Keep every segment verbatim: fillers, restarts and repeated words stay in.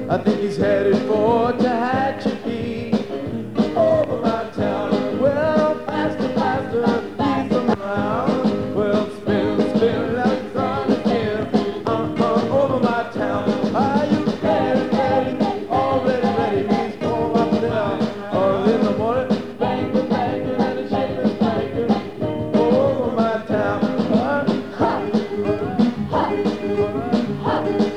I think he's headed for Tehachapi. Over my town. Well, faster, faster, he's around. Well, spin, spin, like sun again. Uh, uh, over my town. Are you ready, ready, all ready, ready? He's going up and down. Early in the morning, banker, banker, and a shaker's banker. Over my town. Uh, ha, ha, ha,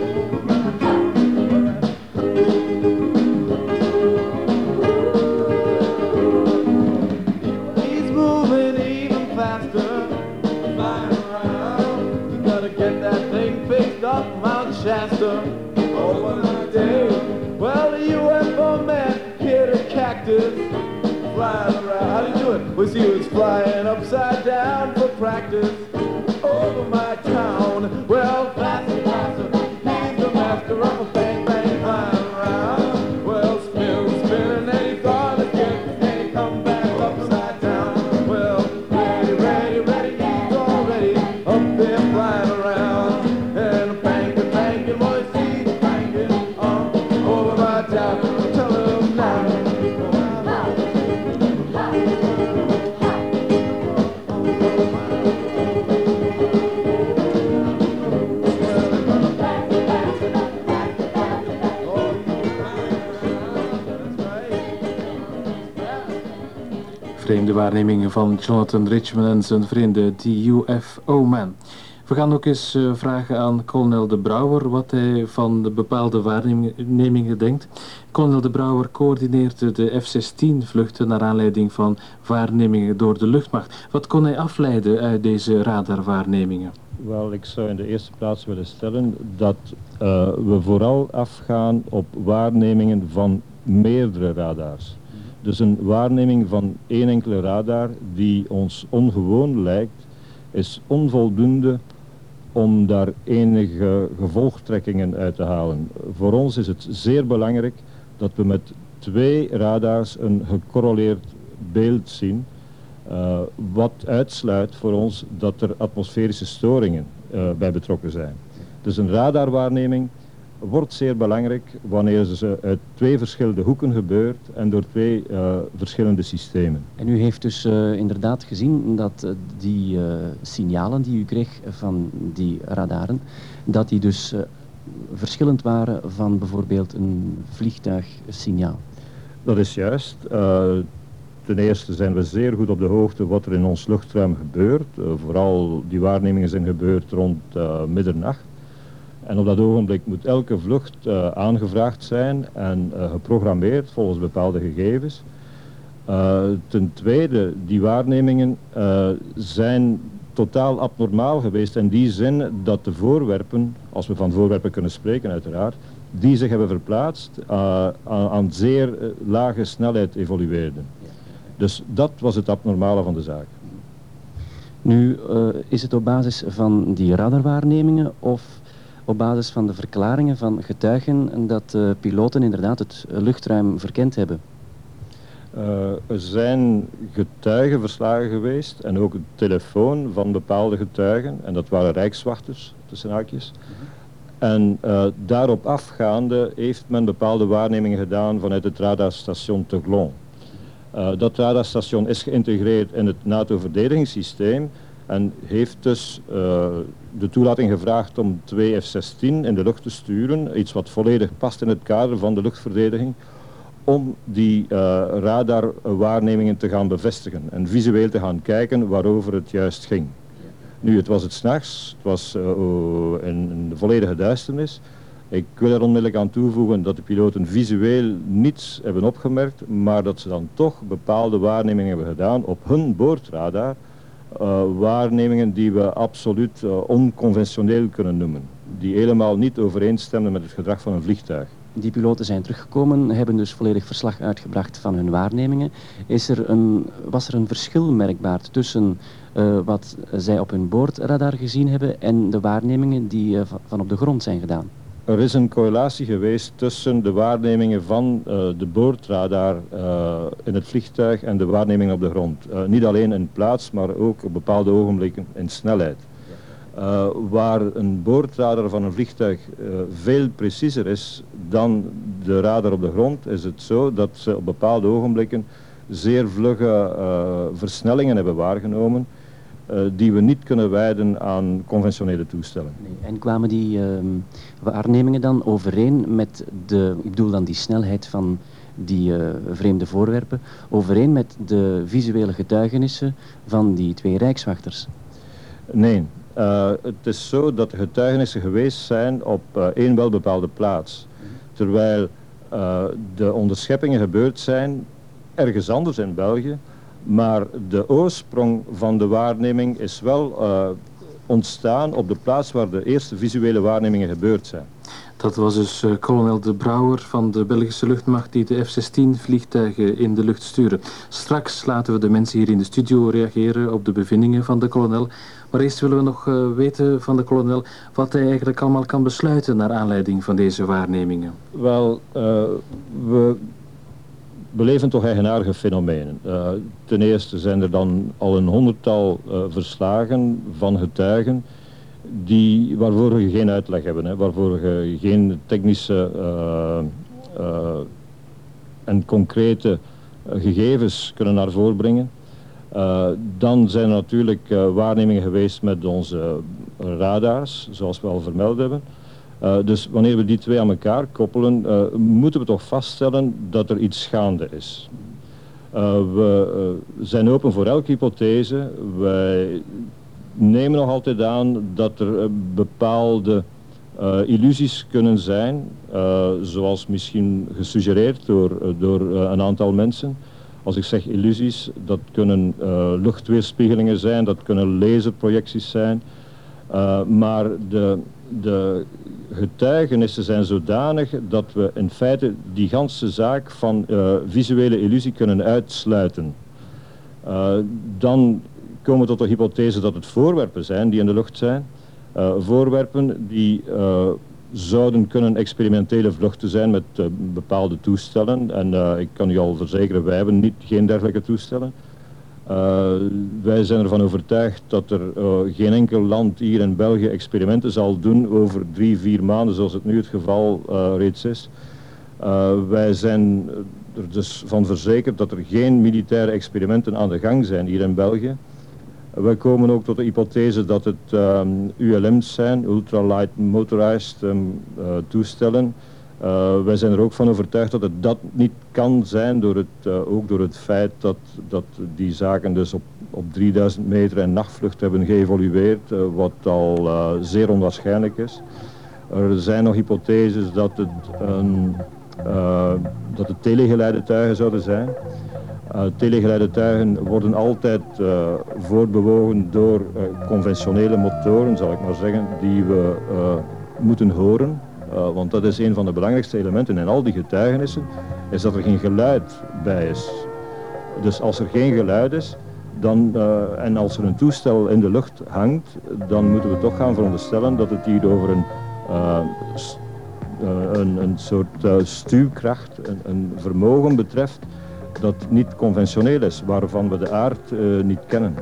he's moving even faster, flying around. You gotta get that thing fixed up Mount Shasta. Oh, one of the days. Well, the U F O man hit a cactus, flying around. How do you do it? We see who's flying upside down for practice. Over my town. Well, faster, faster. He's the master of a bang, bang, flying around. Well, spin, spin, and he's gonna get, and he come back upside down. Well, ready, ready, ready, he's already up there flying around. And banking, banking, boys, he's banking on over my town. Tell him now. Vreemde waarnemingen van Jonathan Richman en zijn vrienden, de U F O-man. We gaan ook eens uh, vragen aan kolonel De Brouwer wat hij van de bepaalde waarnemingen denkt. Kolonel De Brouwer coördineert de F zestien vluchten naar aanleiding van waarnemingen door de luchtmacht. Wat kon hij afleiden uit deze radarwaarnemingen? Wel, ik zou in de eerste plaats willen stellen dat uh, we vooral afgaan op waarnemingen van meerdere radars. Dus een waarneming van één enkele radar die ons ongewoon lijkt, is onvoldoende om daar enige gevolgtrekkingen uit te halen. Voor ons is het zeer belangrijk dat we met twee radars een gecorreleerd beeld zien, uh, wat uitsluit voor ons dat er atmosferische storingen uh, bij betrokken zijn. Dus een radarwaarneming wordt zeer belangrijk wanneer ze uit twee verschillende hoeken gebeurt en door twee uh, verschillende systemen. En u heeft dus uh, inderdaad gezien dat uh, die uh, signalen die u kreeg van die radaren, dat die dus uh, verschillend waren van bijvoorbeeld een vliegtuigsignaal. Dat is juist. Uh, ten eerste zijn we zeer goed op de hoogte wat er in ons luchtruim gebeurt. Uh, vooral die waarnemingen zijn gebeurd rond uh, middernacht. En op dat ogenblik moet elke vlucht uh, aangevraagd zijn en uh, geprogrammeerd volgens bepaalde gegevens. Uh, ten tweede, die waarnemingen uh, zijn totaal abnormaal geweest in die zin dat de voorwerpen, als we van voorwerpen kunnen spreken uiteraard, die zich hebben verplaatst uh, aan, aan zeer uh, lage snelheid evolueerden. Dus dat was het abnormale van de zaak. Nu uh, is het op basis van die radarwaarnemingen of op basis van de verklaringen van getuigen dat de piloten inderdaad het luchtruim verkend hebben? Uh, er zijn getuigenverslagen geweest en ook een telefoon van bepaalde getuigen, en dat waren rijkswachters, tussen haakjes. Mm-hmm. En uh, daarop afgaande heeft men bepaalde waarnemingen gedaan vanuit het radarstation Teglon. Uh, dat radarstation is geïntegreerd in het NATO-verdedigingssysteem en heeft dus uh, de toelating gevraagd om twee F zestien in de lucht te sturen, iets wat volledig past in het kader van de luchtverdediging, om die uh, radarwaarnemingen te gaan bevestigen en visueel te gaan kijken waarover het juist ging. Nu, het was het 's nachts, het was uh, in, in de volledige duisternis. Ik wil er onmiddellijk aan toevoegen dat de piloten visueel niets hebben opgemerkt, maar dat ze dan toch bepaalde waarnemingen hebben gedaan op hun boordradar. Uh, waarnemingen die we absoluut uh, onconventioneel kunnen noemen, die helemaal niet overeenstemmen met het gedrag van een vliegtuig. Die piloten zijn teruggekomen, hebben dus volledig verslag uitgebracht van hun waarnemingen. Is er een, was er een verschil merkbaar tussen uh, wat zij op hun boordradar gezien hebben en de waarnemingen die uh, van op de grond zijn gedaan? Er is een correlatie geweest tussen de waarnemingen van uh, de boordradar uh, in het vliegtuig en de waarnemingen op de grond. Uh, niet alleen in plaats, maar ook op bepaalde ogenblikken in snelheid. Uh, waar een boordradar van een vliegtuig uh, veel preciezer is dan de radar op de grond, is het zo dat ze op bepaalde ogenblikken zeer vlugge uh, versnellingen hebben waargenomen uh, die we niet kunnen wijden aan conventionele toestellen. Nee. En kwamen die uh, waarnemingen dan overeen met de, ik bedoel dan die snelheid van die uh, vreemde voorwerpen, overeen met de visuele getuigenissen van die twee rijkswachters? Nee. Uh, het is zo dat de getuigenissen geweest zijn op uh, één wel bepaalde plaats. Terwijl uh, de onderscheppingen gebeurd zijn ergens anders in België, maar de oorsprong van de waarneming is wel uh, ontstaan op de plaats waar de eerste visuele waarnemingen gebeurd zijn. Dat was dus uh, kolonel De Brouwer van de Belgische luchtmacht die de F zestien vliegtuigen in de lucht sturen. Straks laten we de mensen hier in de studio reageren op de bevindingen van de kolonel. Maar eerst willen we nog uh, weten van de kolonel wat hij eigenlijk allemaal kan besluiten naar aanleiding van deze waarnemingen. Wel, uh, we beleven toch eigenaardige fenomenen. Uh, ten eerste zijn er dan al een honderdtal uh, verslagen van getuigen die, waarvoor we geen uitleg hebben, hè, waarvoor we geen technische uh, uh, en concrete uh, gegevens kunnen naar voren brengen. Uh, dan zijn er natuurlijk uh, waarnemingen geweest met onze radars, zoals we al vermeld hebben. Uh, dus wanneer we die twee aan elkaar koppelen, uh, moeten we toch vaststellen dat er iets gaande is. Uh, we uh, zijn open voor elke hypothese. Wij nemen nog altijd aan dat er uh, bepaalde uh, illusies kunnen zijn, uh, zoals misschien gesuggereerd door, uh, door uh, een aantal mensen. Als ik zeg illusies, dat kunnen uh, luchtweerspiegelingen zijn, dat kunnen laserprojecties zijn. Uh, maar de, de getuigenissen zijn zodanig dat we in feite die ganse zaak van uh, visuele illusie kunnen uitsluiten. Uh, dan komen we tot de hypothese dat het voorwerpen zijn die in de lucht zijn. Uh, voorwerpen die uh, zouden kunnen experimentele vluchten zijn met uh, bepaalde toestellen. En uh, ik kan u al verzekeren, wij hebben niet, geen dergelijke toestellen. Uh, wij zijn ervan overtuigd dat er uh, geen enkel land hier in België experimenten zal doen over drie, vier maanden, zoals het nu het geval uh, reeds is. Uh, wij zijn er dus van verzekerd dat er geen militaire experimenten aan de gang zijn hier in België. Wij komen ook tot de hypothese dat het um, U L M's zijn, ultralight motorized um, uh, toestellen. Uh, wij zijn er ook van overtuigd dat het dat niet kan zijn, door het, uh, ook door het feit dat, dat die zaken dus op, op drieduizend meter en nachtvlucht hebben geëvolueerd, uh, wat al uh, zeer onwaarschijnlijk is. Er zijn nog hypotheses dat het, een, uh, dat het telegeleide tuigen zouden zijn. Uh, telegeleide tuigen worden altijd uh, voortbewogen door uh, conventionele motoren, zal ik maar zeggen, die we uh, moeten horen. Uh, want dat is een van de belangrijkste elementen in al die getuigenissen, is dat er geen geluid bij is. Dus als er geen geluid is, dan, uh, en als er een toestel in de lucht hangt, dan moeten we toch gaan veronderstellen dat het hier over een, uh, st uh, een, een soort uh, stuwkracht, een, een vermogen betreft, dat niet conventioneel is, waarvan we de aard uh, niet kennen.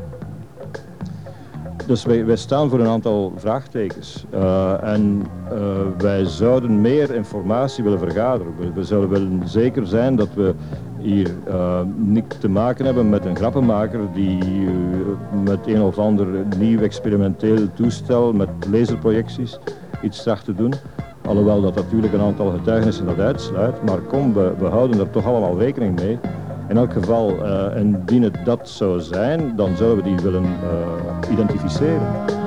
Dus wij, wij staan voor een aantal vraagtekens uh, en uh, wij zouden meer informatie willen vergaderen. We, we zouden willen zeker zijn dat we hier uh, niet te maken hebben met een grappenmaker die uh, met een of ander nieuw experimenteel toestel met laserprojecties iets tracht te doen. Alhoewel dat natuurlijk een aantal getuigenissen dat uitsluit, maar kom, we, we houden er toch allemaal rekening mee. In elk geval, uh, indien het dat zou zijn, dan zouden we die willen uh, identificeren.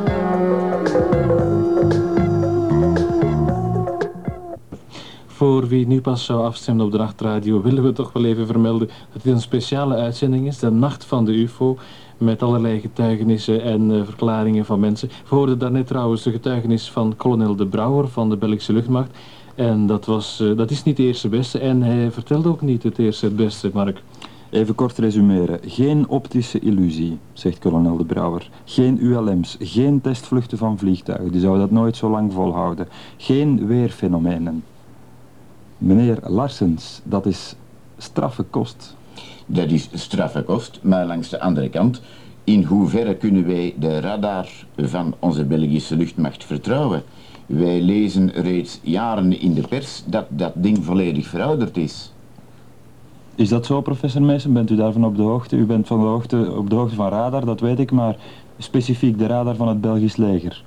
Voor wie nu pas zou afstemmen op de Nachtradio, willen we toch wel even vermelden dat dit een speciale uitzending is, de Nacht van de U F O, met allerlei getuigenissen en uh, verklaringen van mensen. We hoorden daarnet trouwens de getuigenis van kolonel De Brouwer van de Belgische luchtmacht. En dat, was, uh, dat is niet de eerste beste en hij vertelde ook niet het eerste het beste, Mark. Even kort resumeren. Geen optische illusie, zegt kolonel De Brouwer. Geen U L M's, geen testvluchten van vliegtuigen, die zouden dat nooit zo lang volhouden. Geen weerfenomenen. Meneer Larsens, dat is straffe kost. Dat is straffe kost, maar langs de andere kant, In hoeverre kunnen wij de radar van onze Belgische luchtmacht vertrouwen? Wij lezen reeds jaren in de pers dat dat ding volledig verouderd is. Is dat zo, professor Meesen? Bent u daarvan op de hoogte? U bent van de hoogte, op de hoogte van radar, dat weet ik, maar specifiek de radar van het Belgisch leger.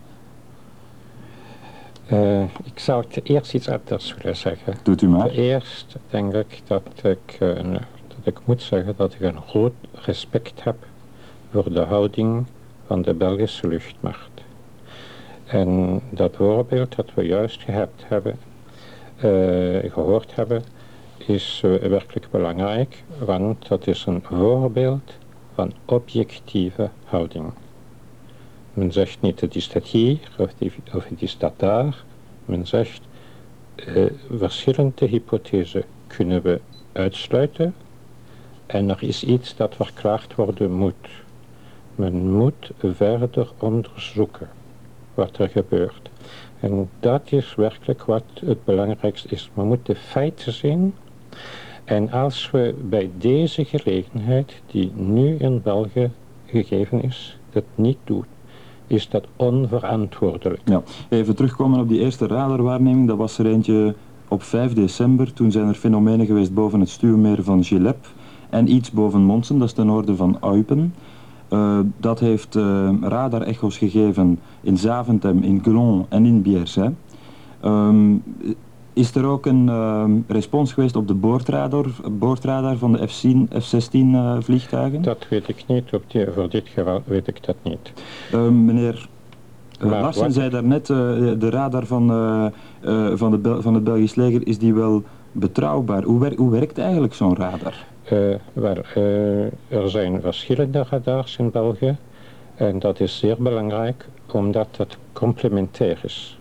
Uh, ik zou het eerst iets anders willen zeggen. Doet u maar. Eerst denk ik dat ik, uh, dat ik moet zeggen dat ik een groot respect heb voor de houding van de Belgische luchtmacht. En dat voorbeeld dat we juist gehad hebben, uh, gehoord hebben, is uh, werkelijk belangrijk, want dat is een voorbeeld van objectieve houding. Men zegt niet het is dat hier of, die, of het is dat daar. Men zegt uh, verschillende hypothesen kunnen we uitsluiten en er is iets dat verklaard worden moet. Men moet verder onderzoeken wat er gebeurt. En dat is werkelijk wat het belangrijkste is. Men moet de feiten zien. En als we bij deze gelegenheid, die nu in België gegeven is, dat niet doen, is dat onverantwoordelijk. Ja, even terugkomen op die eerste radarwaarneming. Dat was er eentje op vijf december. Toen zijn er fenomenen geweest boven het stuwmeer van Gilep en iets boven Monsen, dat is ten noorden van Eupen. Uh, dat heeft uh, radar-echo's gegeven in Zaventem, in Glon en in Bierset. Um, is er ook een uh, respons geweest op de boordradar, boordradar van de F zestien uh, vliegtuigen? Dat weet ik niet, op die, voor dit geval weet ik dat niet. Uh, meneer uh, Larsen zei daarnet, uh, de radar van, uh, uh, van, de Bel van het Belgisch leger, is die wel betrouwbaar? Hoe, wer hoe werkt eigenlijk zo'n radar? Uh, wel, uh, er zijn verschillende radars in België en dat is zeer belangrijk omdat dat complementair is.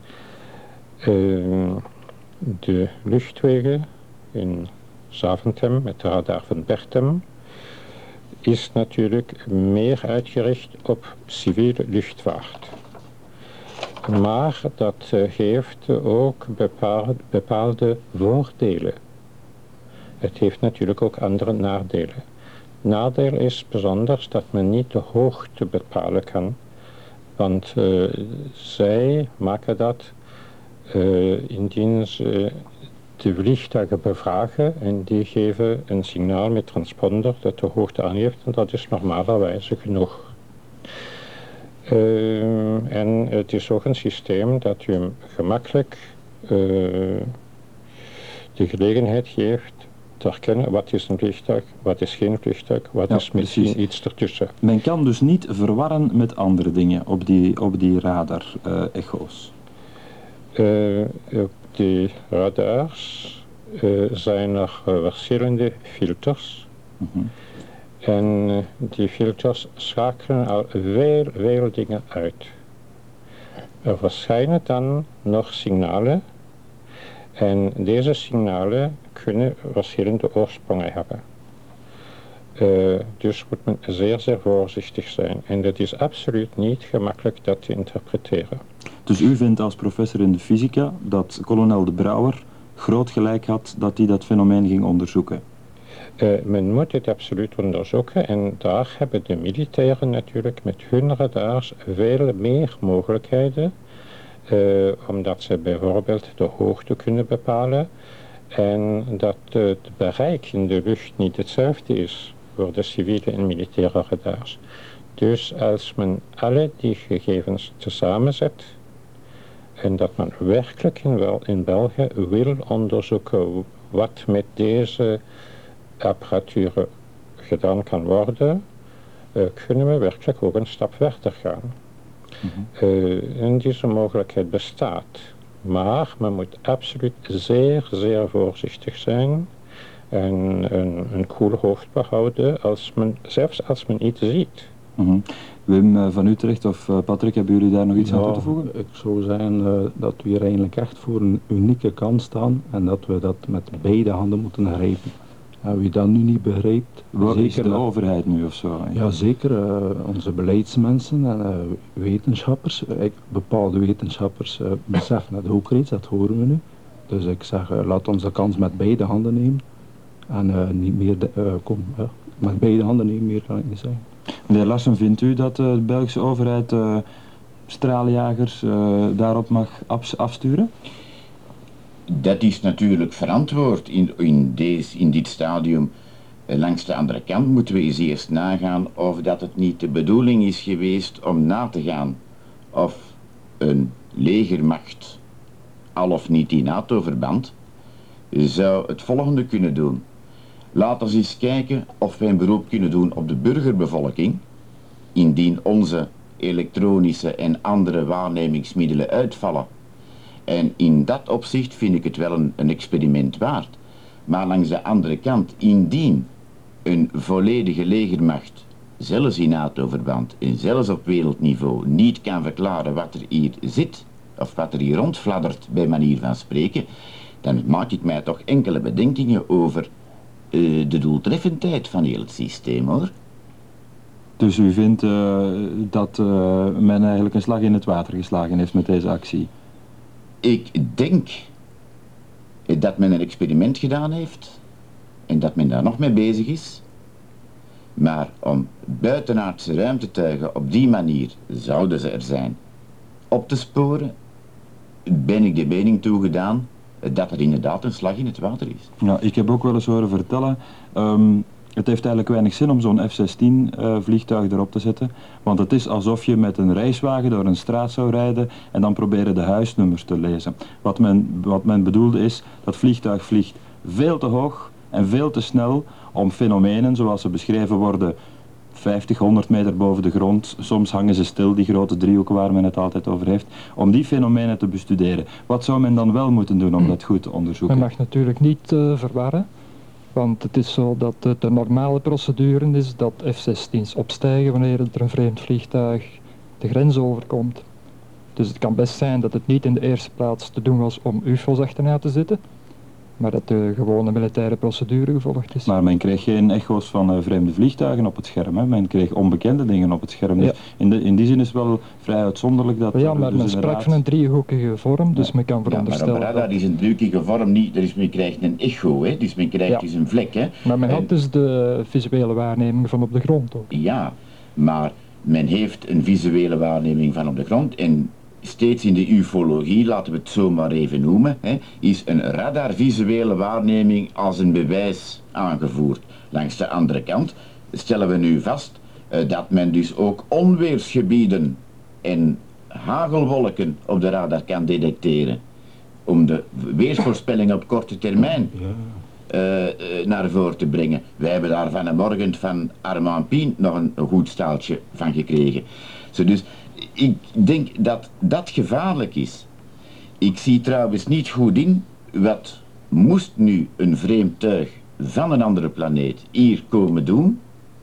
Uh, de luchtwegen in Zaventem met de radar van Bertem is natuurlijk meer uitgericht op civiele luchtvaart. Maar dat uh, heeft ook bepaalde, bepaalde voordelen. Het heeft natuurlijk ook andere nadelen. Nadeel is bijzonder dat men niet de hoogte bepalen kan. Want uh, zij maken dat uh, indien ze de vliegtuigen bevragen en die geven een signaal met transponder dat de hoogte aangeeft en dat is normalerwijze genoeg. Uh, en het is ook een systeem dat u gemakkelijk uh, de gelegenheid geeft te herkennen wat is een vliegtuig, wat is geen vliegtuig, wat ja, is misschien precies. iets ertussen. Men kan dus niet verwarren met andere dingen op die, op die radar-echo's. Uh, op die radars uh, zijn er uh, verschillende filters. Mm-hmm. En uh, die filters schakelen al veel, veel dingen uit. Er verschijnen dan nog signalen. En deze signalen kunnen verschillende oorsprongen hebben. Uh, dus moet men zeer, zeer voorzichtig zijn. En dat is absoluut niet gemakkelijk dat te interpreteren. Dus u vindt als professor in de fysica dat kolonel De Brouwer groot gelijk had dat hij dat fenomeen ging onderzoeken? Uh, men moet het absoluut onderzoeken en daar hebben de militairen natuurlijk met hun radars veel meer mogelijkheden. Uh, omdat ze bijvoorbeeld de hoogte kunnen bepalen en dat uh, het bereik in de lucht niet hetzelfde is voor de civiele en militaire radars. Dus als men alle die gegevens tezamen zet en dat men werkelijk in, wel, in België wil onderzoeken wat met deze apparatuur gedaan kan worden, uh, kunnen we werkelijk ook een stap verder gaan. Mm-hmm. uh, en deze mogelijkheid bestaat. Maar men moet absoluut zeer, zeer voorzichtig zijn en een, een koel hoofd behouden, als men, zelfs als men iets ziet. Mm-hmm. Wim uh, van Utrecht of uh, Patrick, hebben jullie daar nog iets ja, aan toe te voegen? Ik zou zeggen uh, dat we hier eigenlijk echt voor een unieke kans staan en dat we dat met beide handen moeten grijpen. En wie dat nu niet begrijpt... Waar zeker is de dat, overheid nu of zo? Ja, zeker. Uh, onze beleidsmensen en uh, wetenschappers, uh, bepaalde wetenschappers uh, beseffen het ook reeds, dat horen we nu. Dus ik zeg, uh, laat ons de kans met beide handen nemen. En uh, niet meer, de, uh, kom, uh, met beide handen nemen, meer kan ik niet zeggen. Meneer Larsen, vindt u dat de Belgische overheid uh, straaljagers uh, daarop mag afsturen? Dat is natuurlijk verantwoord in, in, deze, in dit stadium. Langs de andere kant moeten we eens eerst nagaan of dat het niet de bedoeling is geweest om na te gaan of een legermacht, al of niet in NATO-verband, zou het volgende kunnen doen. Laten we eens kijken of wij een beroep kunnen doen op de burgerbevolking, indien onze elektronische en andere waarnemingsmiddelen uitvallen. En in dat opzicht vind ik het wel een, een experiment waard. Maar langs de andere kant, indien een volledige legermacht, zelfs in NATO-verband en zelfs op wereldniveau, niet kan verklaren wat er hier zit, of wat er hier rondfladdert bij manier van spreken, dan maak ik mij toch enkele bedenkingen over uh, de doeltreffendheid van heel het systeem, hoor. Dus u vindt uh, dat uh, men eigenlijk een slag in het water geslagen heeft met deze actie? Ik denk dat men een experiment gedaan heeft en dat men daar nog mee bezig is. Maar om buitenaardse ruimtetuigen op die manier, zouden ze er zijn, op te sporen, ben ik de mening toegedaan dat er inderdaad een slag in het water is. Ja, ik heb ook wel eens horen vertellen, um, het heeft eigenlijk weinig zin om zo'n F zestien uh, vliegtuig erop te zetten, want het is alsof je met een reiswagen door een straat zou rijden en dan proberen de huisnummers te lezen. Wat men, wat men bedoelde is, dat vliegtuig vliegt veel te hoog en veel te snel om fenomenen zoals ze beschreven worden vijftig, honderd meter boven de grond, soms hangen ze stil, die grote driehoeken waar men het altijd over heeft, om die fenomenen te bestuderen. Wat zou men dan wel moeten doen om dat goed te onderzoeken? Men mag natuurlijk niet uh, verwarren, want het is zo dat uh, de normale procedure is dat F zestien's opstijgen wanneer er een vreemd vliegtuig de grens overkomt. Dus het kan best zijn dat het niet in de eerste plaats te doen was om U F O's achterna te zitten, maar dat de gewone militaire procedure gevolgd is. Maar men kreeg geen echo's van uh, vreemde vliegtuigen op het scherm, hè? Men kreeg onbekende dingen op het scherm. Dus ja. in, de, in die zin is het wel vrij uitzonderlijk dat... Ja, maar dus men sprak van een driehoekige vorm, dus ja. men kan veronderstellen... Ja, maar op radar is een driehoekige vorm niet, dus men krijgt een echo, hè? Dus men krijgt ja. dus een vlek. Hè? Maar men en... had dus de visuele waarneming van op de grond ook. Ja, maar men heeft een visuele waarneming van op de grond en... Steeds in de ufologie, laten we het zo maar even noemen, hè, is een radarvisuele waarneming als een bewijs aangevoerd. Langs de andere kant stellen we nu vast uh, dat men dus ook onweersgebieden en hagelwolken op de radar kan detecteren. Om de weersvoorspelling op korte termijn uh, uh, naar voren te brengen. Wij hebben daar vanmorgen van Armand Pien nog een, een goed staaltje van gekregen. Zo dus... Ik denk dat dat gevaarlijk is. Ik zie trouwens niet goed in, wat moest nu een vreemd tuig van een andere planeet hier komen doen,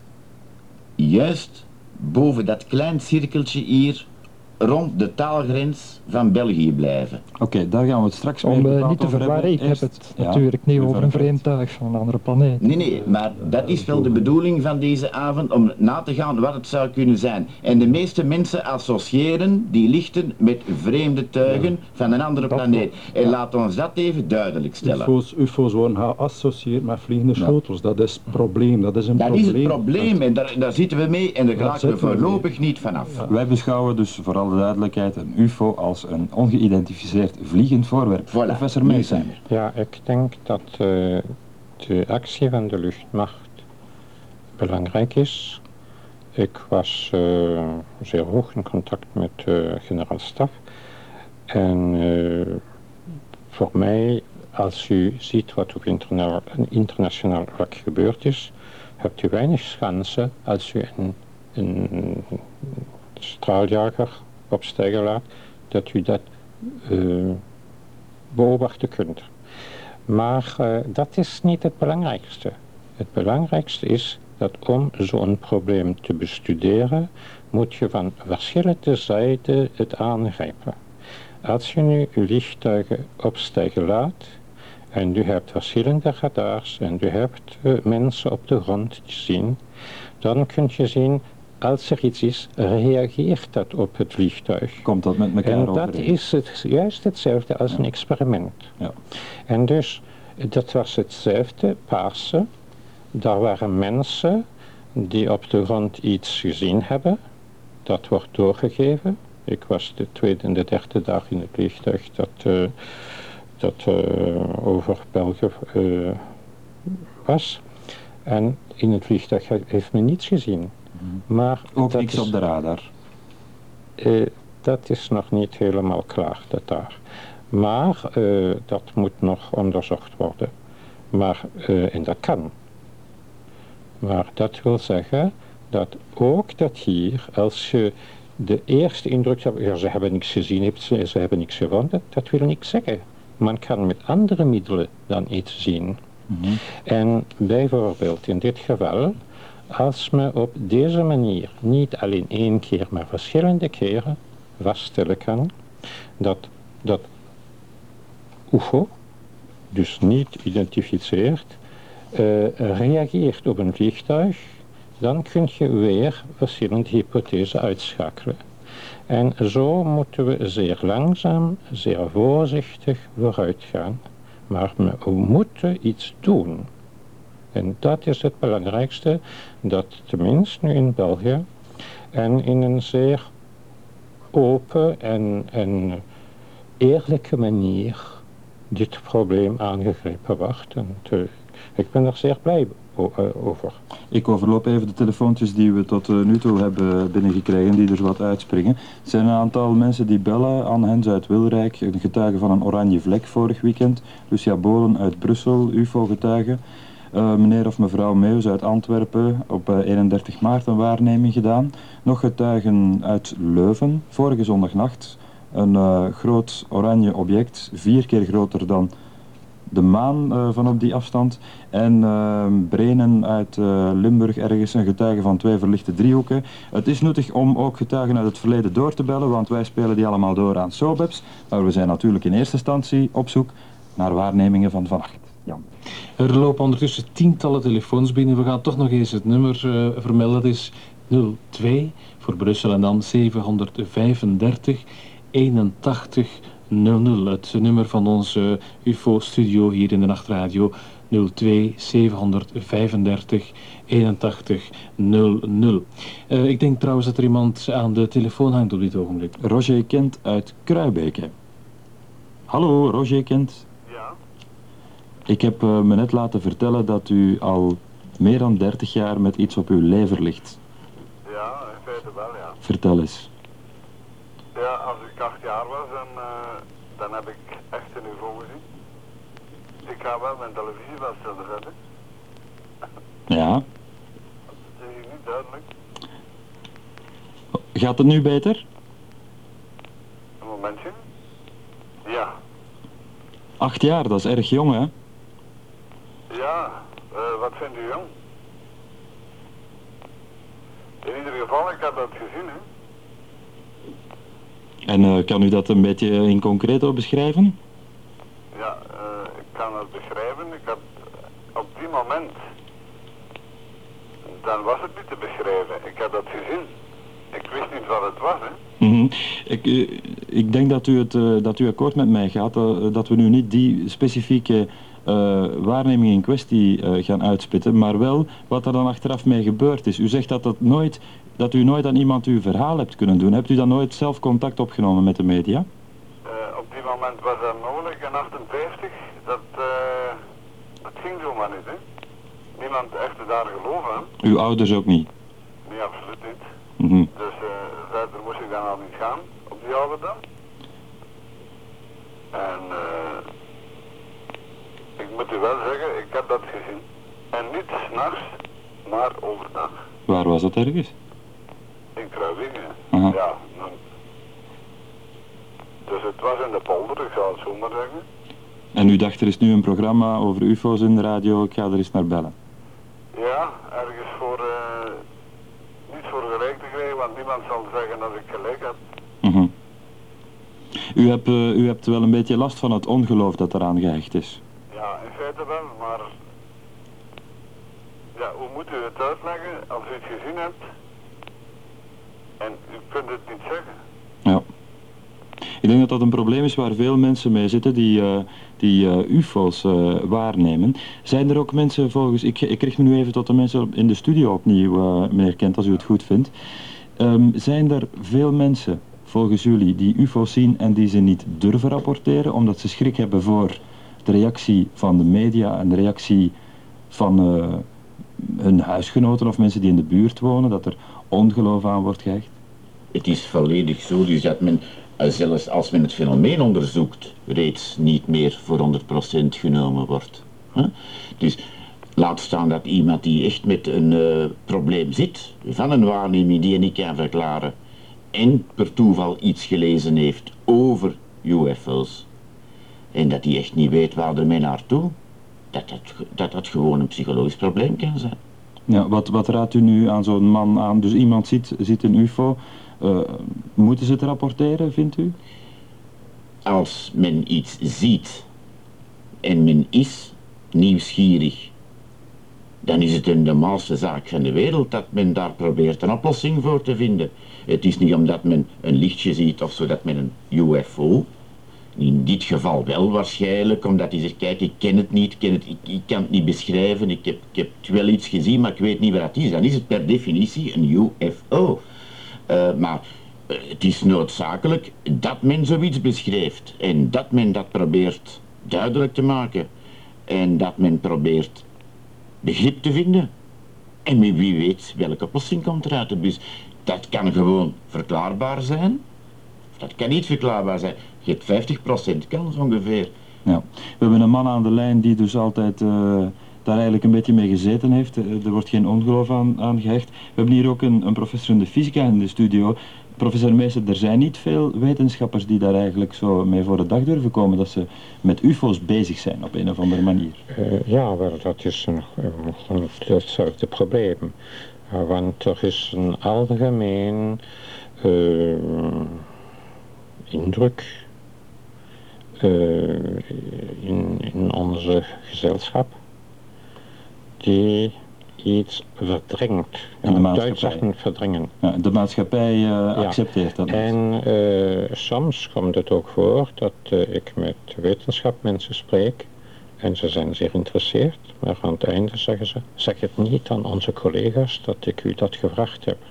juist boven dat klein cirkeltje hier rond de taalgrens van België blijven. Oké, okay, daar gaan we het straks meer Om uh, niet te verwarren, ik Eerst, heb het ja, natuurlijk niet over een vreemd tuig van een andere planeet. Nee, nee, maar dat is wel de bedoeling van deze avond, om na te gaan wat het zou kunnen zijn. En de meeste mensen associëren die lichten met vreemde tuigen ja. van een andere dat planeet. En ja. laat ons dat even duidelijk stellen. U F O's, U F O's worden geassocieerd met vliegende schotels, ja. dat is het probleem, dat is een dat probleem. Dat is het probleem en daar, daar zitten we mee en daar geraken we voorlopig niet vanaf. Ja. Wij beschouwen dus voor alle duidelijkheid een U F O als een ongeïdentificeerd vliegend voorwerp. Voilà. Professor Meesen. Ja, ik denk dat uh, de actie van de luchtmacht belangrijk is. Ik was uh, zeer hoog in contact met de uh, generaal-staf. En uh, voor mij, als u ziet wat op interna internationaal vlak gebeurd is, hebt u weinig kansen als u een, een straaljager opstijgen laat, dat u dat uh, beobachten kunt. Maar uh, dat is niet het belangrijkste. Het belangrijkste is dat om zo'n probleem te bestuderen, moet je van verschillende zijden het aangrijpen. Als je nu uw vliegtuigen opstijgen laat, en u hebt verschillende radars, en u hebt uh, mensen op de grond zien, dan kun je zien, als er iets is, reageert dat op het vliegtuig. Komt dat met elkaar En overeen? dat is het, juist hetzelfde als ja. een experiment. Ja. En dus, dat was hetzelfde, Pasen. Daar waren mensen die op de grond iets gezien hebben. Dat wordt doorgegeven. Ik was de tweede en de derde dag in het vliegtuig dat, uh, dat uh, over België uh, was. En in het vliegtuig heeft men niets gezien. Mm. Maar ook niks is, op de radar? Uh, dat is nog niet helemaal klaar, dat daar. Maar uh, dat moet nog onderzocht worden. Maar, uh, en dat kan. Maar dat wil zeggen dat ook dat hier, als je de eerste indruk hebt, ja, ze hebben niks gezien, ze, ze hebben niks gevonden, dat wil niks zeggen. Man kan met andere middelen dan iets zien. Mm-hmm. En bijvoorbeeld in dit geval, als men op deze manier niet alleen één keer, maar verschillende keren vaststellen kan dat dat U F O, dus niet identificeerd, uh, reageert op een vliegtuig, dan kun je weer verschillende hypothesen uitschakelen. En zo moeten we zeer langzaam, zeer voorzichtig vooruit gaan. Maar we moeten iets doen. En dat is het belangrijkste, dat tenminste nu in België en in een zeer open en, en eerlijke manier dit probleem aangegrepen wordt. En te, ik ben er zeer blij over. Ik overloop even de telefoontjes die we tot nu toe hebben binnengekregen, die er wat uitspringen. Er zijn een aantal mensen die bellen. Anne Hens uit Wilrijk, een getuige van een oranje vlek vorig weekend. Lucia Bolen uit Brussel, U F O-getuige. Uh, meneer of mevrouw Meus uit Antwerpen, op uh, eenendertig maart een waarneming gedaan. Nog getuigen uit Leuven, vorige zondagnacht. Een uh, groot oranje object, vier keer groter dan de maan uh, van op die afstand. En uh, Brenen uit uh, Limburg, ergens een getuige van twee verlichte driehoeken. Het is nuttig om ook getuigen uit het verleden door te bellen, want wij spelen die allemaal door aan SOBEPS. Maar we zijn natuurlijk in eerste instantie op zoek naar waarnemingen van vannacht. Jan. Er lopen ondertussen tientallen telefoons binnen. We gaan toch nog eens het nummer uh, vermelden. Dat is nul twee voor Brussel en dan zevenhonderdvijfendertig eenentachtig nul nul. Het nummer van onze U F O-studio hier in de Nachtradio. nul twee zevenhonderdvijfendertig eenentachtig nul nul. Uh, ik denk trouwens dat er iemand aan de telefoon hangt op dit ogenblik. Roger Kent uit Kruibeke. Hallo, Roger Kent. Ja? Ik heb uh, me net laten vertellen dat u al meer dan dertig jaar met iets op uw lever ligt. Ja, in feite wel, ja. Vertel eens. Ja, als ik acht jaar was, dan, uh, dan heb ik echt een U F O gezien. Ik ga wel mijn televisie wel stillen zetten. Ja. Dat is hier niet duidelijk. Gaat het nu beter? Een momentje. Ja. Acht jaar, dat is erg jong, hè? Ja, uh, wat vindt u jong? In ieder geval, ik heb dat gezien, hè. En uh, kan u dat een beetje in concreto beschrijven? Ja, uh, ik kan het beschrijven. Ik had op die moment, dan was het niet te beschrijven. Ik heb dat gezien. Ik wist niet wat het was, hè. Mm-hmm. ik, uh, ik denk dat u, het, uh, dat u akkoord met mij gaat, uh, dat we nu niet die specifieke uh, waarneming in kwestie uh, gaan uitspitten, maar wel wat er dan achteraf mee gebeurd is. U zegt dat, dat, nooit, dat u nooit aan iemand uw verhaal hebt kunnen doen. Hebt u dan nooit zelf contact opgenomen met de media? Uh, op die moment was dat mogelijk in achtenvijftig. Dat, uh, dat ging zomaar niet, hè. Niemand echt daar geloven aan. Uw ouders ook niet? Nee, absoluut niet. Mm-hmm. Dus uh, verder moest ik dan al niet gaan op die oude dag. En uh, ik moet u wel zeggen, ik heb dat gezien. En niet 's nachts, maar overdag. Waar was dat ergens? In Kruibeke. Aha. Ja. Dan... Dus het was in de polder, ik zal het zo maar zeggen. En u dacht, er is nu een programma over U F O's in de radio, ik ga er eens naar bellen. Ja, ergens voor, uh, niet voor gelijk te krijgen, want niemand zal zeggen dat ik gelijk heb. Mm-hmm. u, hebt, uh, u hebt wel een beetje last van het ongeloof dat eraan gehecht is. Ja, in feite wel, maar ja, hoe moet u het uitleggen als u het gezien hebt en u kunt het niet zeggen? Ja. Ik denk dat dat een probleem is waar veel mensen mee zitten die, uh, die uh, U F O's uh, waarnemen. Zijn er ook mensen volgens, ik, ik richt me nu even tot de mensen in de studio opnieuw, uh, meneer Kent, als u het goed vindt. Um, zijn er veel mensen volgens jullie die U F O's zien en die ze niet durven rapporteren, omdat ze schrik hebben voor de reactie van de media en de reactie van uh, hun huisgenoten of mensen die in de buurt wonen, dat er ongeloof aan wordt gehecht? Het is volledig zo dus dat men, uh, zelfs als men het fenomeen onderzoekt, reeds niet meer voor honderd procent genomen wordt. Huh? Dus laat staan dat iemand die echt met een uh, probleem zit, van een waarneming die je niet kan verklaren, en per toeval iets gelezen heeft over U F O's, en dat hij echt niet weet waar ermee naartoe, dat dat, dat dat gewoon een psychologisch probleem kan zijn. Ja, wat, wat raadt u nu aan zo'n man aan? Dus iemand ziet, ziet een U F O, uh, moeten ze het rapporteren, vindt u? Als men iets ziet en men is nieuwsgierig, dan is het een normaalste zaak van de wereld dat men daar probeert een oplossing voor te vinden. Het is niet omdat men een lichtje ziet of zo dat men een U F O, in dit geval wel waarschijnlijk, omdat hij zegt, kijk, ik ken het niet, ik, ken het, ik, ik kan het niet beschrijven, ik heb, ik heb wel iets gezien, maar ik weet niet wat het is. Dan is het per definitie een U F O. Uh, maar uh, het is noodzakelijk dat men zoiets beschrijft en dat men dat probeert duidelijk te maken en dat men probeert begrip te vinden. En wie weet welke oplossing komt eruit de bus. Dat kan gewoon verklaarbaar zijn, of dat kan niet verklaarbaar zijn. Je hebt vijftig procent kans ongeveer. Ja. We hebben een man aan de lijn die dus altijd uh, daar eigenlijk een beetje mee gezeten heeft. Uh, er wordt geen ongeloof aan, aan gehecht. We hebben hier ook een, een professor in de fysica in de studio. Professor Meester, er zijn niet veel wetenschappers die daar eigenlijk zo mee voor de dag durven komen, dat ze met U F O's bezig zijn op een of andere manier. Uh, ja, wel, dat is een, een, hetzelfde probleem. Uh, want er is een algemeen uh, indruk uh, in, in onze gezelschap die iets verdringt. En de maatschappij. Duits verdringen. Ja, de maatschappij uh, accepteert ja. dat. En uh, soms komt het ook voor dat uh, ik met wetenschapmensen spreek en ze zijn zeer geïnteresseerd, maar aan het einde zeggen ze, zeg het niet aan onze collega's dat ik u dat gevraagd heb.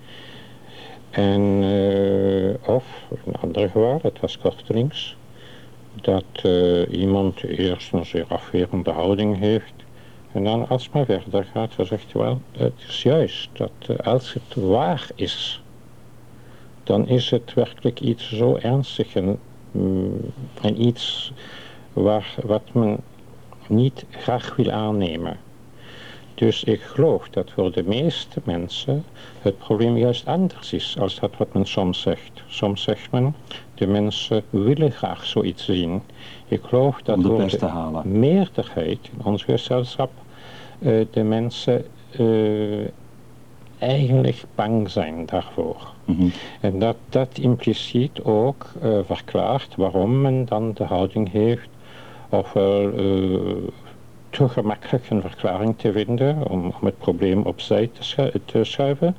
En uh, of, een andere geval, het was kortelings, dat uh, iemand eerst een zeer afwerende houding heeft. En dan als het maar verder gaat, dan zegt hij wel, het is juist dat uh, als het waar is, dan is het werkelijk iets zo ernstig en, mm, en iets waar, wat men niet graag wil aannemen. Dus ik geloof dat voor de meeste mensen het probleem juist anders is als dat wat men soms zegt. Soms zegt men, de mensen willen graag zoiets zien. Ik geloof dat om de voor pers de te halen. meerderheid in ons gezelschap uh, de mensen uh, eigenlijk bang zijn daarvoor. Mm-hmm. En dat dat impliciet ook uh, verklaart waarom men dan de houding heeft ofwel uh, te gemakkelijk een verklaring te vinden om, om het probleem opzij te, schu te schuiven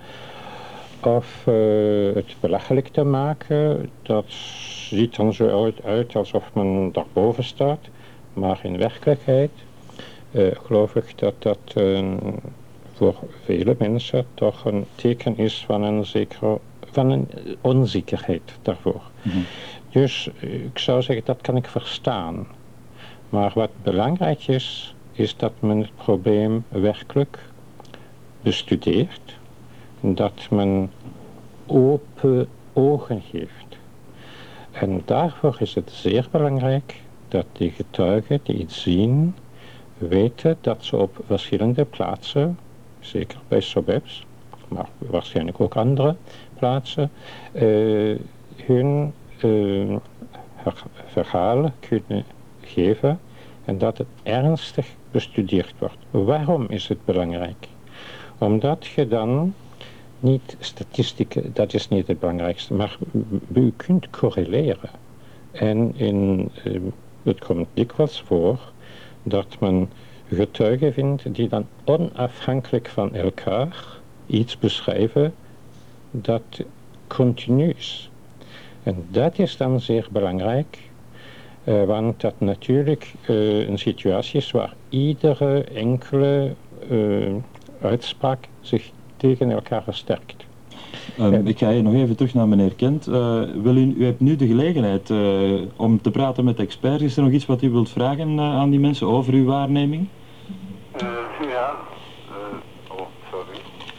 of uh, het belachelijk te maken. Dat ziet dan zo uit, uit alsof men daarboven staat, maar in werkelijkheid uh, geloof ik dat dat uh, voor vele mensen toch een teken is van een zekere van een onzekerheid daarvoor. Mm-hmm. Dus ik zou zeggen, dat kan ik verstaan. Maar wat belangrijk is, is dat men het probleem werkelijk bestudeert. Dat men open ogen heeft. En daarvoor is het zeer belangrijk dat de getuigen die iets zien, weten dat ze op verschillende plaatsen, zeker bij Sobebs, maar waarschijnlijk ook andere plaatsen, uh, hun uh, verhalen kunnen geven en dat het ernstig bestudeerd wordt. Waarom is het belangrijk? Omdat je dan niet statistieken, dat is niet het belangrijkste, maar u kunt correleren. En in, uh, het komt dikwijls voor dat men getuigen vindt die dan onafhankelijk van elkaar iets beschrijven dat continu is. En dat is dan zeer belangrijk, uh, want dat natuurlijk uh, een situatie is waar iedere enkele uh, uitspraak zich tegen elkaar versterkt. Um, ik ga hier nog even terug naar meneer Kent. Uh, wil u, u hebt nu de gelegenheid uh, om te praten met experts. Is er nog iets wat u wilt vragen uh, aan die mensen over uw waarneming? Uh, ja, uh, oh, sorry.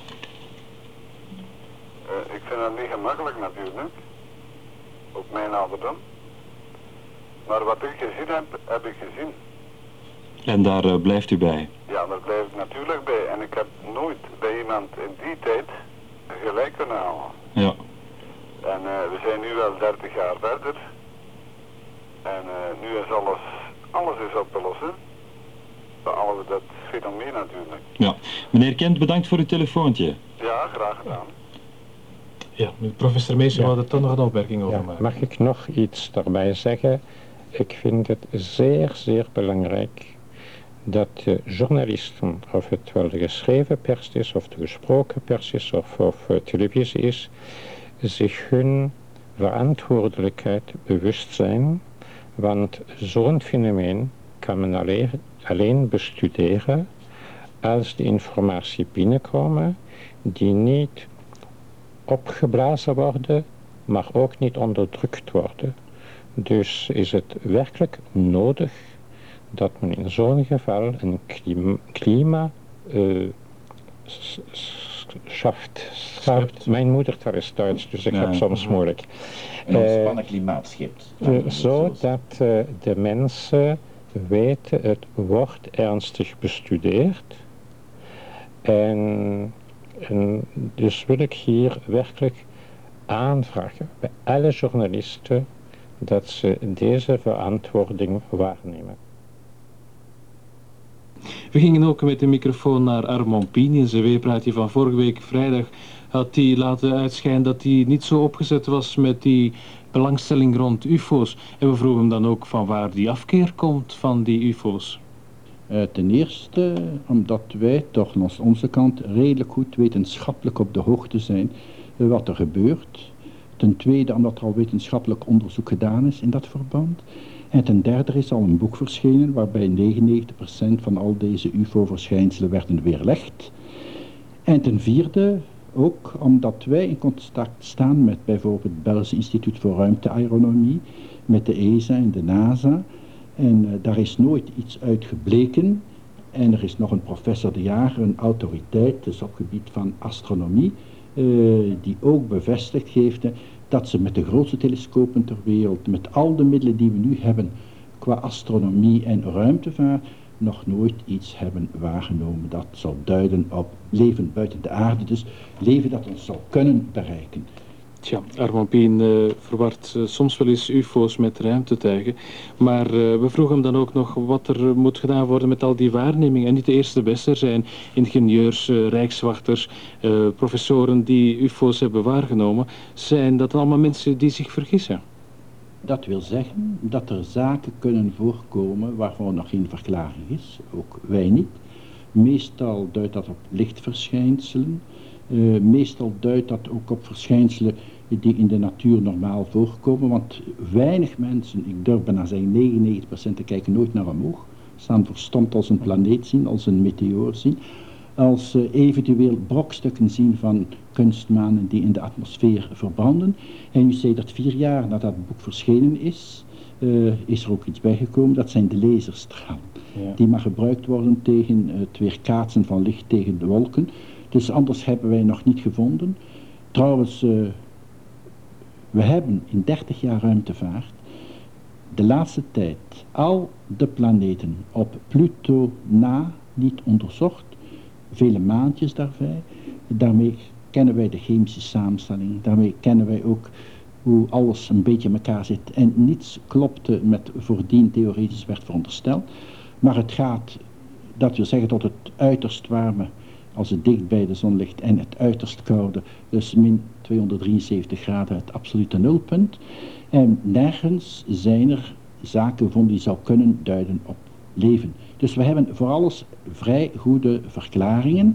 Uh, ik vind het niet gemakkelijk natuurlijk, op mijn ouderdom. Maar wat ik gezien heb, heb ik gezien. En daar uh, blijft u bij? Ja, daar blijf ik natuurlijk bij. En ik heb nooit bij iemand in die tijd gelijk kunnen halen. Ja. En uh, we zijn nu wel dertig jaar verder. En uh, nu is alles, alles is op te lossen. Behalve dat fenomeen natuurlijk. Ja. Meneer Kent, bedankt voor uw telefoontje. Ja, graag gedaan. Ja, professor Meester ja. had er toch nog een opmerking over Ja, maken. mag ik nog iets daarbij zeggen? Ik vind het zeer, zeer belangrijk dat de journalisten, of het wel de geschreven pers is, of de gesproken pers is, of, of uh, televisie is, zich hun verantwoordelijkheid bewust zijn, want zo'n fenomeen kan men alleen, alleen bestuderen als de informatie binnenkomen die niet opgeblazen worden, maar ook niet onderdrukt worden. Dus is het werkelijk nodig dat men in zo'n geval een klima, klima uh, schaft. schaft. Mijn moedertaal is Duits, dus ik ja. heb soms moeilijk. Een ontspannen uh, klimaat schept. Uh, zodat uh, de mensen weten, het wordt ernstig bestudeerd. En, en dus wil ik hier werkelijk aanvragen bij alle journalisten dat ze deze verantwoording waarnemen. We gingen ook met de microfoon naar Armand Pien. In zijn weerpraatje van vorige week vrijdag had hij laten uitschijnen dat hij niet zo opgezet was met die belangstelling rond U F O's. En we vroegen hem dan ook van waar die afkeer komt van die U F O's. Uh, ten eerste omdat wij toch langs onze kant redelijk goed wetenschappelijk op de hoogte zijn uh, wat er gebeurt. Ten tweede omdat er al wetenschappelijk onderzoek gedaan is in dat verband. En ten derde er is al een boek verschenen waarbij negenennegentig procent van al deze U F O-verschijnselen werden weerlegd. En ten vierde ook omdat wij in contact staan met bijvoorbeeld het Belgische Instituut voor Ruimteaeronomie, met de E S A en de NASA. En uh, daar is nooit iets uit gebleken. En er is nog een professor de Jager, een autoriteit, dus op het gebied van astronomie, uh, die ook bevestigd heeft uh, dat ze met de grootste telescopen ter wereld, met al de middelen die we nu hebben qua astronomie en ruimtevaart, nog nooit iets hebben waargenomen dat zou duiden op leven buiten de aarde, dus leven dat ons zou kunnen bereiken. Tja, Armand Pien uh, verwart uh, soms wel eens U F O's met ruimtetuigen, maar uh, we vroegen hem dan ook nog wat er uh, moet gedaan worden met al die waarnemingen. En niet de eerste de beste, er zijn ingenieurs, uh, rijkswachters, uh, professoren die U F O's hebben waargenomen. Zijn dat allemaal mensen die zich vergissen? Dat wil zeggen dat er zaken kunnen voorkomen waarvan nog geen verklaring is, ook wij niet. Meestal duidt dat op lichtverschijnselen, uh, meestal duidt dat ook op verschijnselen die in de natuur normaal voorkomen, want weinig mensen, ik durf bijna zeggen negenennegentig procent, te kijken nooit naar omhoog, staan verstomd als een planeet zien, als een meteoor zien, als uh, eventueel brokstukken zien van kunstmanen die in de atmosfeer verbranden. En u zei dat vier jaar nadat het boek verschenen is, uh, is er ook iets bijgekomen, dat zijn de laserstralen. Ja. Die maar gebruikt worden tegen uh, het weerkaatsen van licht tegen de wolken. Dus anders hebben wij nog niet gevonden. Trouwens, uh, we hebben in dertig jaar ruimtevaart de laatste tijd al de planeten op Pluto na niet onderzocht. Vele maandjes daarbij. Daarmee kennen wij de chemische samenstelling. Daarmee kennen wij ook hoe alles een beetje in elkaar zit. En niets klopte met voordien theoretisch werd verondersteld. Maar het gaat, dat wil zeggen, tot het uiterst warme, als het dicht bij de zon ligt, en het uiterst koude, dus min tweehonderddrieënzeventig graden, het absolute nulpunt. En nergens zijn er zaken gevonden die zou kunnen duiden op leven. Dus we hebben voor alles vrij goede verklaringen.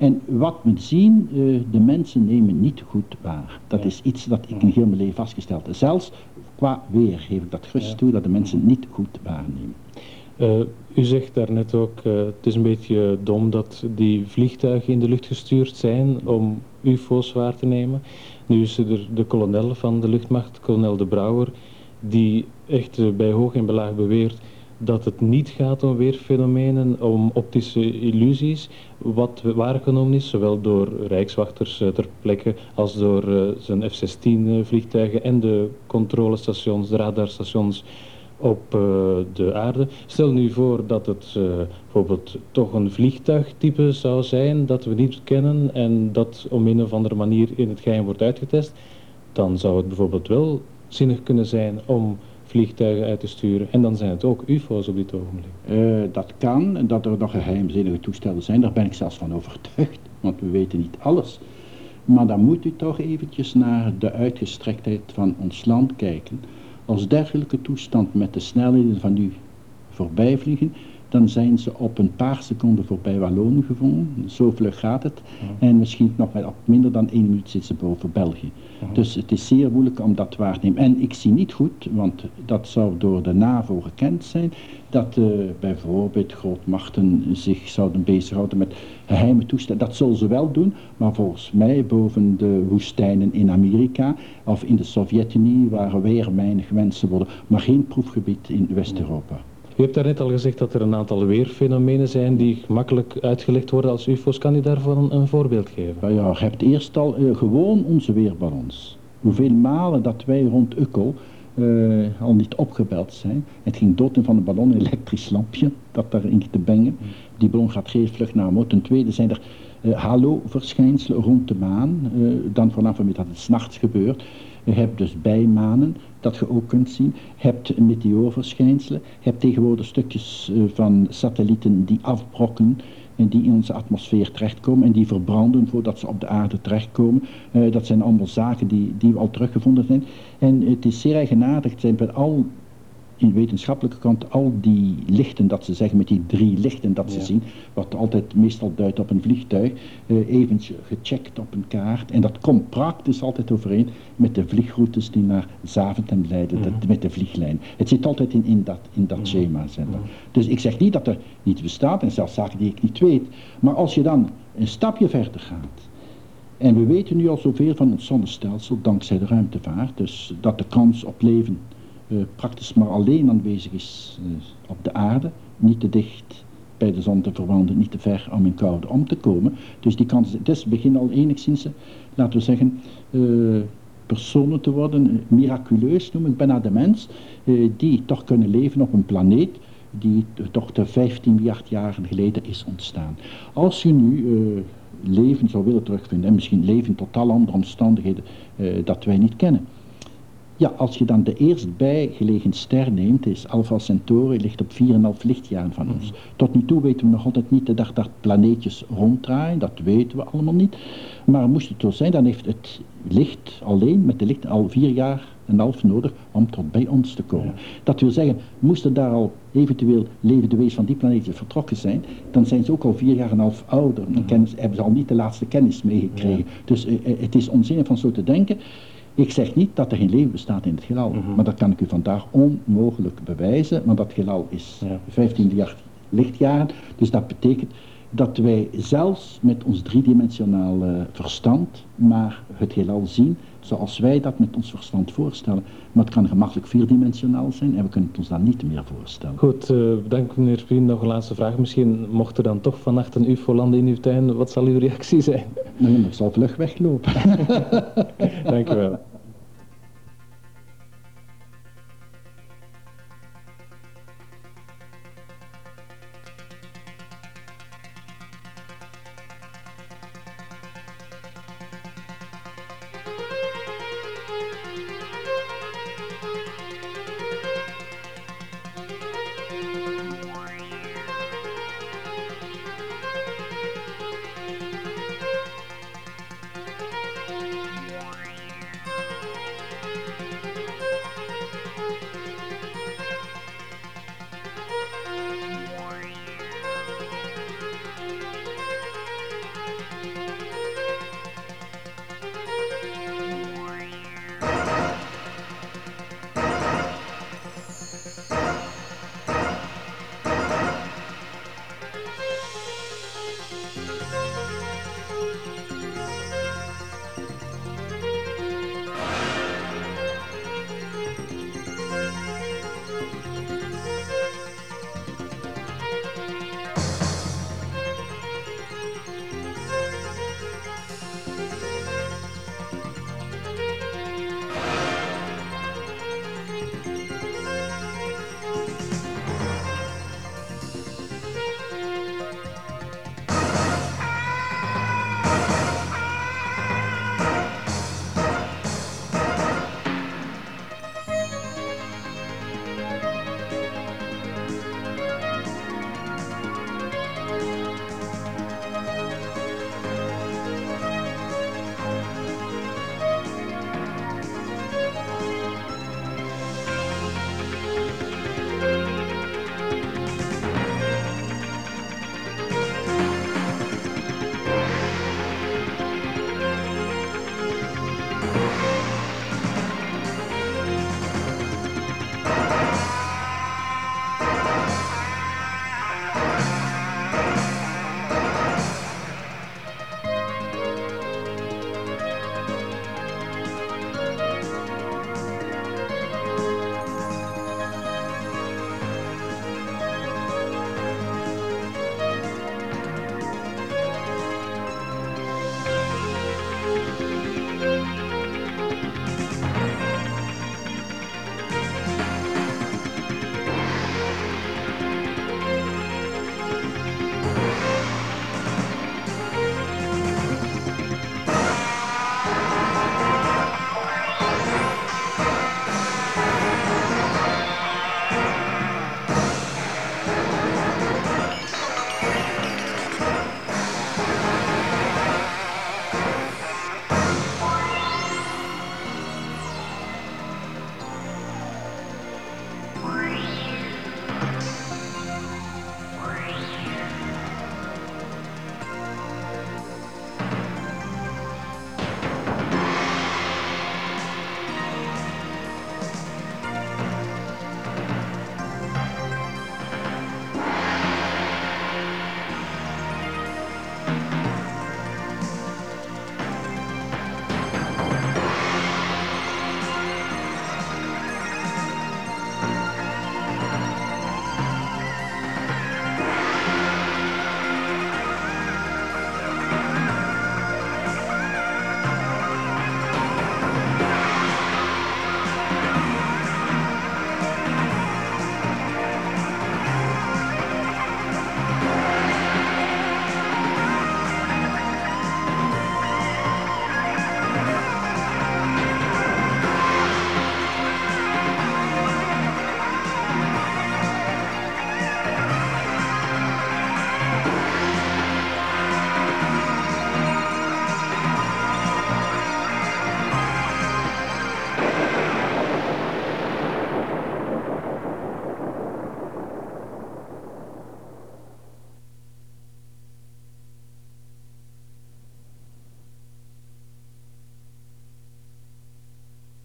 En wat we zien, uh, de mensen nemen niet goed waar. Dat is iets dat ik in heel mijn leven vastgesteld heb. Zelfs qua weer geef ik dat gerust ja. toe dat de mensen niet goed waarnemen. Uh, u zegt daarnet ook, uh, het is een beetje dom dat die vliegtuigen in de lucht gestuurd zijn om U F O's waar te nemen. Nu is er de kolonel van de luchtmacht, kolonel De Brouwer, die echt uh, bij hoog en belaag beweert dat het niet gaat om weerfenomenen, om optische illusies, wat waargenomen is, zowel door rijkswachters uh, ter plekke als door uh, zijn F zestien uh, vliegtuigen en de controlestations, de radarstations op uh, de aarde. Stel nu voor dat het uh, bijvoorbeeld toch een vliegtuigtype zou zijn dat we niet kennen en dat om een of andere manier in het geheim wordt uitgetest, dan zou het bijvoorbeeld wel zinnig kunnen zijn om vliegtuigen uit te sturen. En dan zijn het ook U F O's op dit ogenblik. Uh, dat kan, en dat er nog geheimzinnige toestellen zijn, daar ben ik zelfs van overtuigd, want we weten niet alles. Maar dan moet u toch eventjes naar de uitgestrektheid van ons land kijken. Als dergelijke toestand met de snelheden van u voorbij vliegen, dan zijn ze op een paar seconden voorbij Wallonië gevonden. Zo vlug gaat het. Ja. En misschien nog met op minder dan één minuut zitten ze boven België. Ja. Dus het is zeer moeilijk om dat waar te nemen. En ik zie niet goed, want dat zou door de NAVO gekend zijn, dat uh, bijvoorbeeld grootmachten zich zouden bezighouden met geheime toestellen. Dat zullen ze wel doen, maar volgens mij boven de woestijnen in Amerika of in de Sovjet-Unie, waar weer weinig mensen worden, maar geen proefgebied in West-Europa. U hebt daarnet al gezegd dat er een aantal weerfenomenen zijn die gemakkelijk uitgelegd worden als U F O's. Kan u daarvan een, een voorbeeld geven? Ja, ja, je hebt eerst al uh, gewoon onze weerballons. Hoeveel malen dat wij rond Ukkel uh, al niet opgebeld zijn. Het ging dood in van een ballon, een elektrisch lampje dat daarin te bengen. Die ballon gaat heel vlug naar omhoog. Ten tweede zijn er uh, halo-verschijnselen rond de maan. Uh, dan vanaf dat het 's nachts gebeurt. Je hebt dus bijmanen, dat je ook kunt zien. Je hebt meteoorverschijnselen. Je hebt tegenwoordig stukjes uh, van satellieten die afbrokkelen en die in onze atmosfeer terechtkomen en die verbranden voordat ze op de aarde terechtkomen. Uh, dat zijn allemaal zaken die, die we al teruggevonden zijn. En het is zeer eigenaardig, het zijn bij al in wetenschappelijke kant al die lichten dat ze zeggen, met die drie lichten dat ze ja. zien, wat altijd meestal duidt op een vliegtuig, uh, even gecheckt op een kaart. En dat komt praktisch altijd overeen met de vliegroutes die naar Zaventem leiden, mm-hmm. dat, met de vlieglijn. Het zit altijd in, in dat, in dat mm-hmm. schema. Zeg maar. Mm-hmm. Dus ik zeg niet dat er niets bestaat, en zelfs zaken die ik niet weet. Maar als je dan een stapje verder gaat, en we weten nu al zoveel van ons zonnestelsel, dankzij de ruimtevaart, dus dat de kans op leven Uh, praktisch maar alleen aanwezig is uh, op de aarde, niet te dicht bij de zon te verwanden, niet te ver om in koude om te komen. Dus die kans, het is begin al enigszins, uh, laten we zeggen, uh, personen te worden, uh, miraculeus noem ik bijna de mens, uh, die toch kunnen leven op een planeet die uh, toch de vijftien miljard jaren geleden is ontstaan. Als je nu uh, leven zou willen terugvinden, en misschien leven in totaal andere omstandigheden uh, dat wij niet kennen. Ja, als je dan de eerst bijgelegen ster neemt, is Alpha Centauri, ligt op vier komma vijf lichtjaren van ons. Tot nu toe weten we nog altijd niet dat daar planeetjes ronddraaien, dat weten we allemaal niet. Maar moest het zo zijn, dan heeft het licht alleen met de licht al vier jaar en een half nodig om tot bij ons te komen. Ja. Dat wil zeggen, moesten daar al eventueel levende wezens van die planeetjes vertrokken zijn, dan zijn ze ook al vier jaar en een half ouder. Dan kennis, hebben ze al niet de laatste kennis meegekregen. Ja. Dus uh, het is onzinnig van zo te denken. Ik zeg niet dat er geen leven bestaat in het heelal, mm-hmm. maar dat kan ik u vandaag onmogelijk bewijzen, want dat heelal is ja. vijftien miljard lichtjaren, dus dat betekent dat wij zelfs met ons driedimensionaal uh, verstand maar het heelal zien zoals wij dat met ons verstand voorstellen. Maar het kan gemakkelijk vierdimensionaal zijn en we kunnen het ons dan niet meer voorstellen. Goed, uh, bedankt meneer Sprien. Nog een laatste vraag. Misschien mocht er dan toch vannacht een U F O landen in uw tuin. Wat zal uw reactie zijn? Nou, ik zal vlug weglopen. Dank u wel.